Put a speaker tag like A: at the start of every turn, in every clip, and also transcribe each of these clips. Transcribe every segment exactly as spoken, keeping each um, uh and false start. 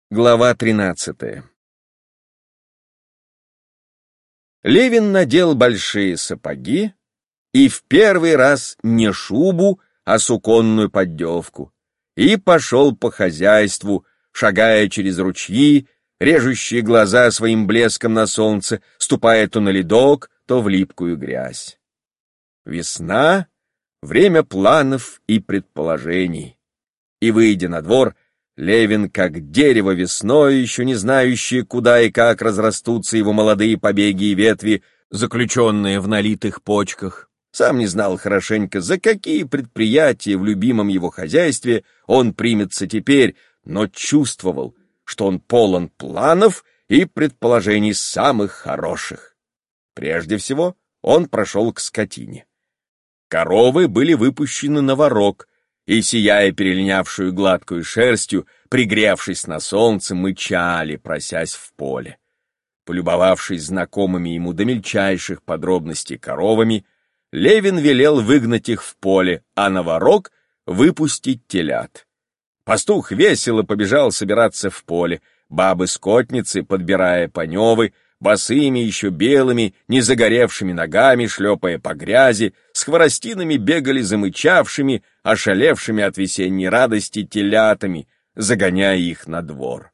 A: Глава тринадцатая. Левин надел большие сапоги и в первый раз не шубу, а суконную поддевку, и пошел по хозяйству, шагая через ручьи, режущие глаза своим блеском на солнце, ступая то на ледок, то в липкую грязь. Весна — время планов и предположений, и, выйдя на двор, Левин, как дерево весной, еще не знающее, куда и как разрастутся его молодые побеги и ветви, заключенные в налитых почках, сам не знал хорошенько, за какие предприятия в любимом его хозяйстве он примется теперь, но чувствовал, что он полон планов и предположений самых хороших. Прежде всего он прошел к скотине. Коровы были выпущены на ворог, и, сияя перелинявшую гладкую шерстью, пригревшись на солнце, мычали, просясь в поле. Полюбовавшись знакомыми ему до мельчайших подробностей коровами, Левин велел выгнать их в поле, а на ворог выпустить телят. Пастух весело побежал собираться в поле, бабы-скотницы, подбирая поневы, босыми еще белыми, не загоревшими ногами, шлепая по грязи, с хворостинами бегали замычавшими, ошалевшими от весенней радости телятами, загоняя их на двор.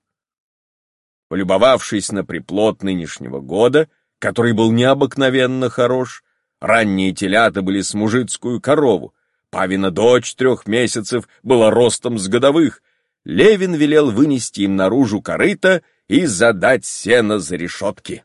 A: Полюбовавшись на приплод нынешнего года, который был необыкновенно хорош, ранние телята были с мужицкую корову, павина дочь трех месяцев была ростом с годовых, Левин велел вынести им наружу корыто и задать сено за решетки.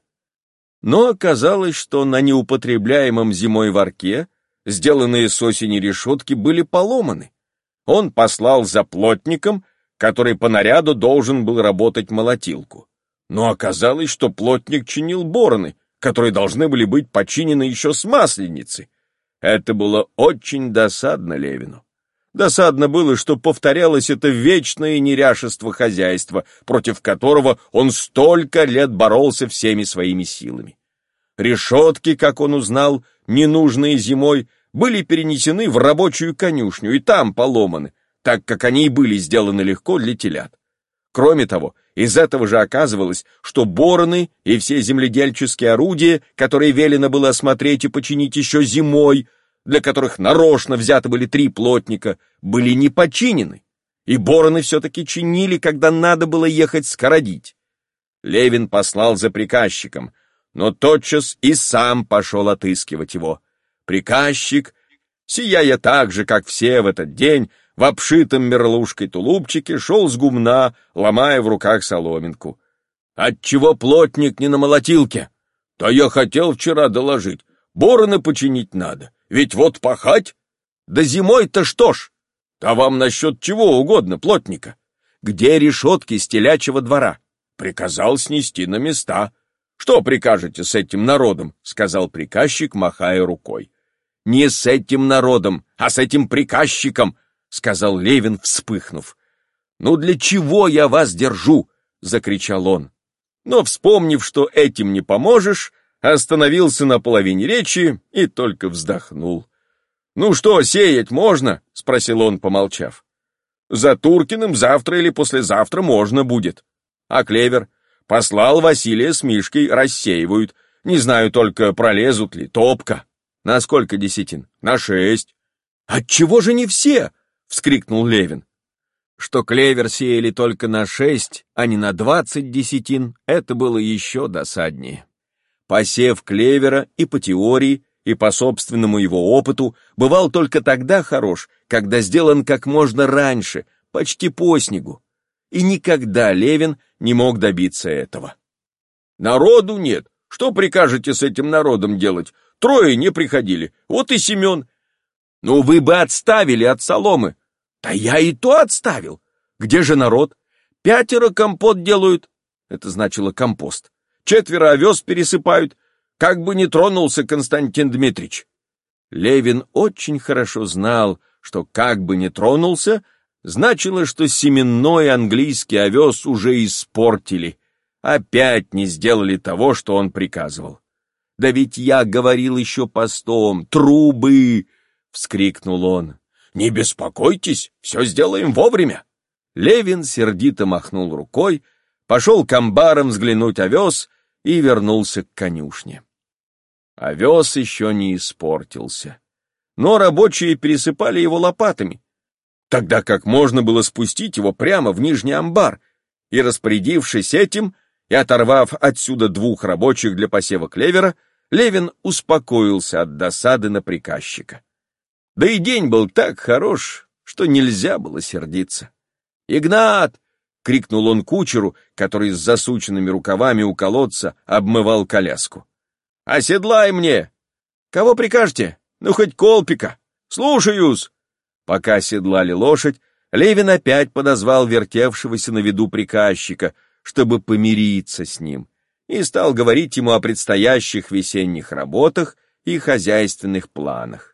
A: Но оказалось, что на неупотребляемом зимой ворке сделанные с осени решетки были поломаны. Он послал за плотником, который по наряду должен был работать молотилку. Но оказалось, что плотник чинил бороны, которые должны были быть починены еще с масленицы. Это было очень досадно Левину. Досадно было, что повторялось это вечное неряшество хозяйства, против которого он столько лет боролся всеми своими силами. Решетки, как он узнал, ненужные зимой, были перенесены в рабочую конюшню и там поломаны, так как они и были сделаны легко для телят. Кроме того, из этого же оказывалось, что бороны и все земледельческие орудия, которые велено было осмотреть и починить еще зимой, для которых нарочно взяты были три плотника, были не починены, и бороны все-таки чинили, когда надо было ехать скородить. Левин послал за приказчиком, но тотчас и сам пошел отыскивать его. Приказчик, сияя так же, как все в этот день, в обшитом мерлушкой тулупчике, шел с гумна, ломая в руках соломинку. «Отчего плотник не на молотилке? Да я хотел вчера доложить, бороны починить надо. Ведь вот пахать? Да зимой-то что ж? Да вам насчет чего угодно, плотника. Где решетки с телячьего двора? Приказал снести на места. Что прикажете с этим народом? Сказал приказчик, махая рукой. Не с этим народом, а с этим приказчиком, сказал Левин, вспыхнув. Ну для чего я вас держу? Закричал он. Но, вспомнив, что этим не поможешь, остановился на половине речи и только вздохнул. «Ну что, сеять можно?» — спросил он, помолчав. «За Туркиным завтра или послезавтра можно будет. А клевер? Послал Василия с Мишкой, рассеивают. Не знаю только, пролезут ли. Топка. На сколько десятин? На шесть». «Отчего же не все?» — вскрикнул Левин. Что клевер сеяли только на шесть, а не на двадцать десятин, это было еще досаднее. Посев клевера и по теории, и по собственному его опыту бывал только тогда хорош, когда сделан как можно раньше, почти по снегу. И никогда Левин не мог добиться этого. «Народу нет. Что прикажете с этим народом делать? Трое не приходили. Вот и Семен». «Ну вы бы отставили от соломы». «Да я и то отставил. Где же народ? Пятеро компот делают». Это значило компост. Четверо овес пересыпают, как бы не тронулся Константин Дмитрич. Левин очень хорошо знал, что как бы не тронулся, значило, что семенной английский овес уже испортили, опять не сделали того, что он приказывал. «Да ведь я говорил еще постом, трубы!» — вскрикнул он. «Не беспокойтесь, все сделаем вовремя!» Левин сердито махнул рукой, пошел к амбарам взглянуть овес и вернулся к конюшне. Овес еще не испортился, но рабочие пересыпали его лопатами, тогда как можно было спустить его прямо в нижний амбар, и, распорядившись этим и оторвав отсюда двух рабочих для посева клевера, Левин успокоился от досады на приказчика. Да и день был так хорош, что нельзя было сердиться. «Игнат!» — крикнул он кучеру, который с засученными рукавами у колодца обмывал коляску. «Оседлай мне!» «Кого прикажете? Ну, хоть Колпика!» «Слушаюсь!» Пока оседлали лошадь, Левин опять подозвал вертевшегося на виду приказчика, чтобы помириться с ним, и стал говорить ему о предстоящих весенних работах и хозяйственных планах.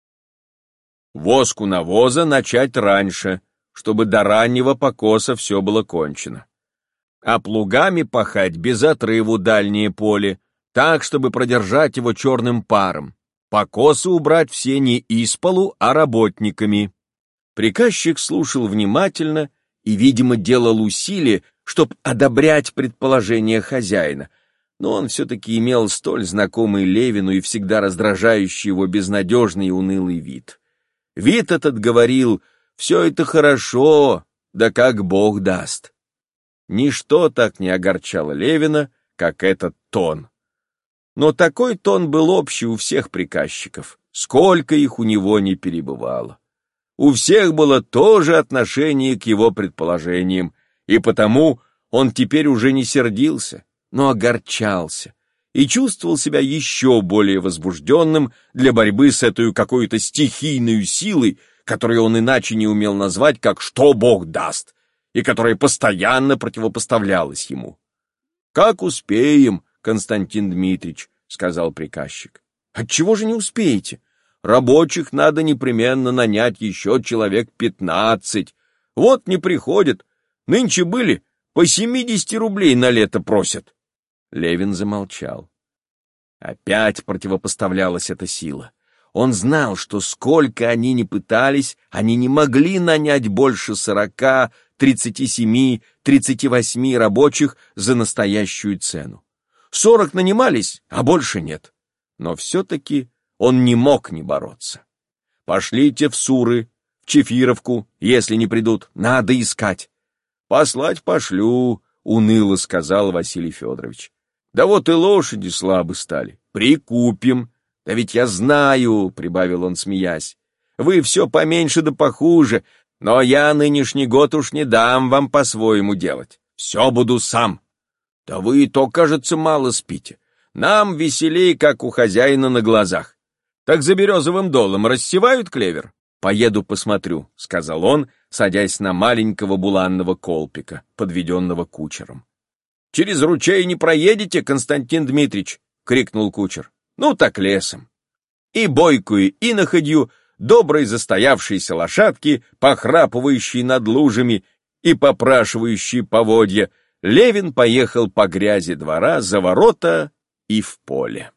A: Воску навоза начать раньше, чтобы до раннего покоса все было кончено. А плугами пахать без отрыву дальнее поле, так, чтобы продержать его черным паром. Покосы убрать все не исполу, а работниками. Приказчик слушал внимательно и, видимо, делал усилия, чтоб одобрять предположение хозяина, но он все-таки имел столь знакомый Левину и всегда раздражающий его безнадежный и унылый вид. Вид этот говорил: «Все это хорошо, да как Бог даст». Ничто так не огорчало Левина, как этот тон. Но такой тон был общий у всех приказчиков, сколько их у него не перебывало. У всех было то же отношение к его предположениям, и потому он теперь уже не сердился, но огорчался и чувствовал себя еще более возбужденным для борьбы с этой какой-то стихийной силой, которую он иначе не умел назвать, как «что Бог даст», и которая постоянно противопоставлялась ему. «Как успеем, Константин Дмитрич», — сказал приказчик. «Отчего же не успеете? Рабочих надо непременно нанять еще человек пятнадцать. Вот не приходят. Нынче были, по семьдесят рублей на лето просят». Левин замолчал. Опять противопоставлялась эта сила. Он знал, что сколько они ни пытались, они не могли нанять больше сорока, тридцати семи, тридцати восьми рабочих за настоящую цену. Сорок нанимались, а больше нет. Но все-таки он не мог не бороться. «Пошлите в Суры, в Чефировку, если не придут, надо искать». «Послать пошлю», — уныло сказал Василий Федорович. «Да вот и лошади слабы стали. Прикупим. Да ведь я знаю», — прибавил он, смеясь, — «вы все поменьше да похуже, но я нынешний год уж не дам вам по-своему делать. Все буду сам». «Да вы и то, кажется, мало спите. Нам веселей, как у хозяина на глазах. Так за Березовым долом рассевают клевер?» «Поеду посмотрю», — сказал он, садясь на маленького буланного колпика, подведенного кучером. «Через ручей не проедете, Константин Дмитрич?» — крикнул кучер. «Ну так лесом». И бойкую иноходью доброй застоявшейся лошадки, похрапывающей над лужами и попрашивающей поводья, Левин поехал по грязи двора за ворота и в поле.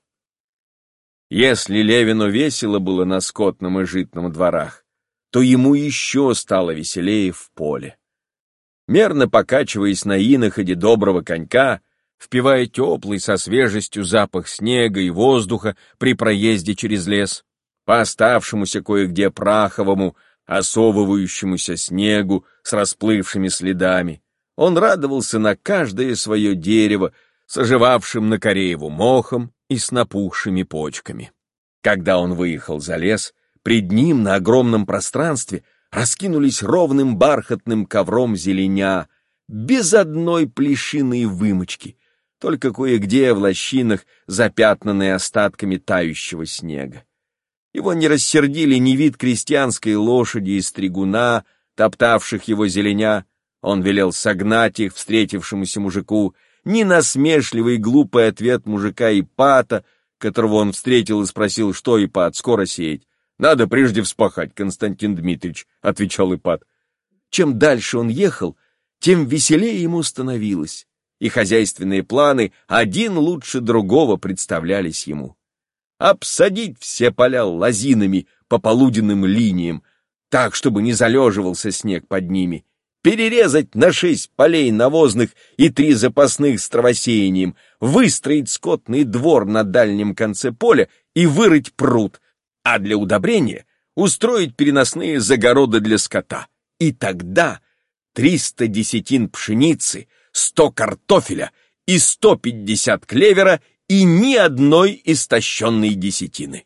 A: Если Левину весело было на скотном и житном дворах, то ему еще стало веселее в поле. Мерно покачиваясь на иноходе доброго конька, впивая теплый со свежестью запах снега и воздуха при проезде через лес, по оставшемуся кое-где праховому, осовывающемуся снегу с расплывшими следами, он радовался на каждое свое дерево, с оживавшим на Корееву мохом и с напухшими почками. Когда он выехал за лес, пред ним на огромном пространстве раскинулись ровным бархатным ковром зеленя, без одной плешиной вымочки, только кое-где в лощинах, запятнанные остатками тающего снега. Его не рассердили ни вид крестьянской лошади и стригуна, топтавших его зеленя, он велел согнать их встретившемуся мужику, ни насмешливый глупый ответ мужика Ипата, которого он встретил и спросил, что, Ипат, скоро сеять? «Надо прежде вспахать, Константин Дмитрич», — отвечал Ипат. Чем дальше он ехал, тем веселее ему становилось, и хозяйственные планы один лучше другого представлялись ему. Обсадить все поля лозинами по полуденным линиям, так, чтобы не залеживался снег под ними, перерезать на шесть полей навозных и три запасных с травосеянием, выстроить скотный двор на дальнем конце поля и вырыть пруд, а для удобрения устроить переносные загороды для скота. И тогда триста десятин пшеницы, сто картофеля и сто пятьдесят клевера и ни одной истощенной десятины.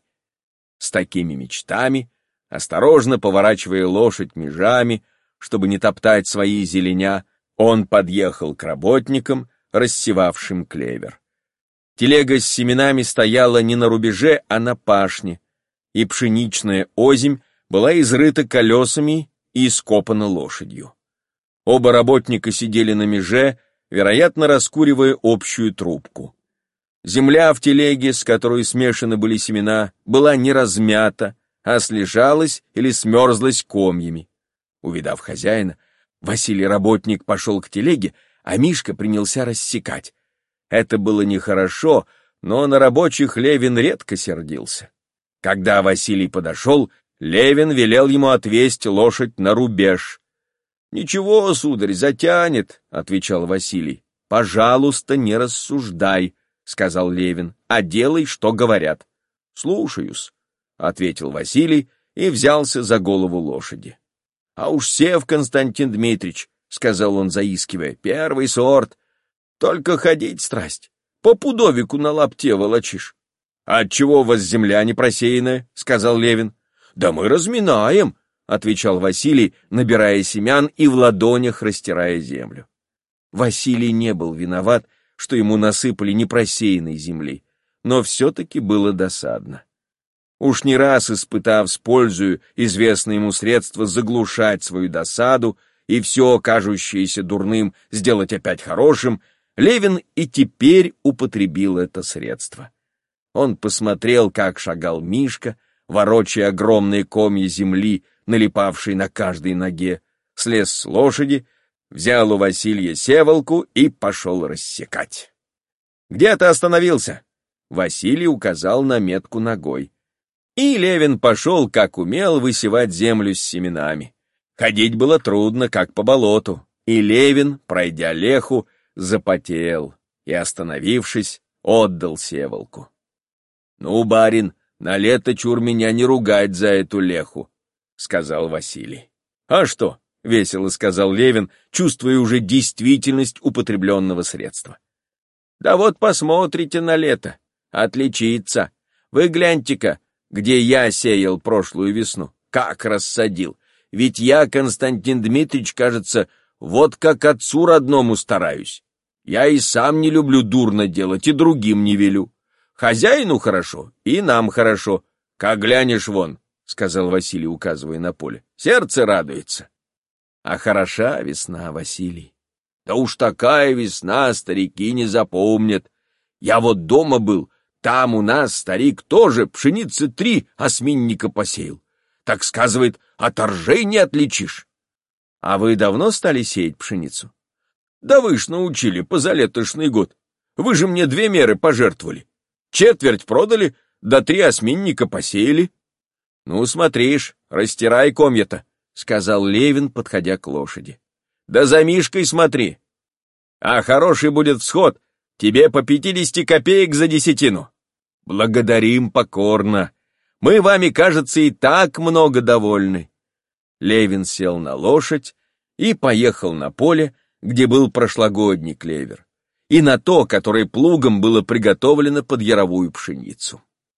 A: С такими мечтами, осторожно поворачивая лошадь межами, чтобы не топтать свои зеленя, он подъехал к работникам, рассевавшим клевер. Телега с семенами стояла не на рубеже, а на пашне, и пшеничная озимь была изрыта колесами и ископана лошадью. Оба работника сидели на меже, вероятно, раскуривая общую трубку. Земля в телеге, с которой смешаны были семена, была не размята, а слежалась или смерзлась комьями. Увидав хозяина, Василий работник пошел к телеге, а Мишка принялся рассекать. Это было нехорошо, но на рабочих Левин редко сердился. Когда Василий подошел, Левин велел ему отвезть лошадь на рубеж. «Ничего, сударь, затянет», — отвечал Василий. «Пожалуйста, не рассуждай», — сказал Левин, — «а делай, что говорят». «Слушаюсь», — ответил Василий и взялся за голову лошади. «А уж сев, Константин Дмитрич», — сказал он, заискивая, — «первый сорт. Только ходить страсть. По пудовику на лапте волочишь». «Отчего у вас земля не просеянная?» — сказал Левин. «Да мы разминаем», — отвечал Василий, набирая семян и в ладонях растирая землю. Василий не был виноват, что ему насыпали непросеянной земли, но все-таки было досадно. Уж не раз испытав с пользою известное ему средство заглушать свою досаду и все, кажущееся дурным, сделать опять хорошим, Левин и теперь употребил это средство. Он посмотрел, как шагал Мишка, ворочая огромные комья земли, налипавшие на каждой ноге, слез с лошади, взял у Василия севалку и пошел рассекать. «Где ты остановился?» Василий указал на метку ногой. И Левин пошел, как умел, высевать землю с семенами. Ходить было трудно, как по болоту, и Левин, пройдя леху, запотел и, остановившись, отдал севалку. «Ну, барин, на лето чур меня не ругать за эту леху», — сказал Василий. «А что?» — весело сказал Левин, чувствуя уже действительность употребленного средства. «Да вот посмотрите на лето. Отличится. Вы гляньте-ка, где я сеял прошлую весну. Как рассадил. Ведь я, Константин Дмитрич, кажется, вот как отцу родному стараюсь. Я и сам не люблю дурно делать, и другим не велю. Хозяину хорошо, и нам хорошо. Как глянешь вон», — сказал Василий, указывая на поле, — «сердце радуется». «А хороша весна, Василий». «Да уж такая весна, старики не запомнят. Я вот дома был, там у нас старик тоже пшеницы три осьминника посеял. Так, сказывает, от ржей не отличишь». «А вы давно стали сеять пшеницу?» «Да вы ж научили позалетошный год. Вы же мне две меры пожертвовали. Четверть продали, да три осьминника посеяли». «Ну, смотришь, растирай комья-то», — сказал Левин, подходя к лошади. «Да за Мишкой смотри. А хороший будет всход, тебе по пятидесяти копеек за десятину». «Благодарим покорно. Мы вами, кажется, и так много довольны». Левин сел на лошадь и поехал на поле, где был прошлогодний клевер, и на то, которое плугом было приготовлено под яровую пшеницу.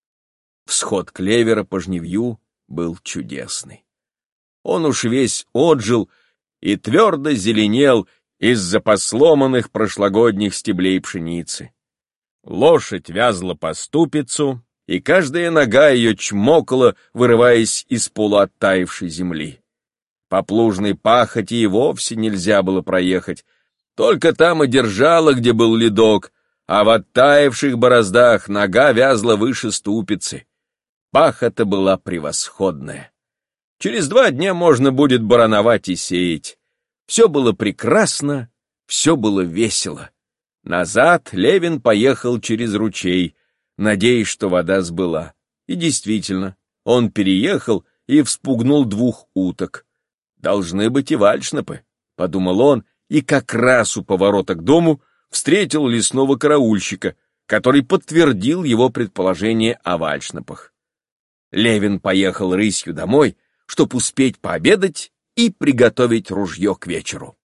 A: Всход клевера по жнивью был чудесный. Он уж весь отжил и твердо зеленел из-за посломанных прошлогодних стеблей пшеницы. Лошадь вязла по ступицу, и каждая нога ее чмокала, вырываясь из полуоттаившей земли. По плужной пахоти и вовсе нельзя было проехать, только там и держала, где был ледок, а в оттаивших бороздах нога вязла выше ступицы. Пахота была превосходная. Через два дня можно будет барановать и сеять. Все было прекрасно, все было весело. Назад Левин поехал через ручей, надеясь, что вода сбыла. И действительно, он переехал и вспугнул двух уток. Должны быть и вальшнепы. подумал он, и как раз у поворота к дому встретил лесного караульщика, который подтвердил его предположение о вальшнепах. Левин поехал рысью домой, чтобы успеть пообедать и приготовить ружье к вечеру.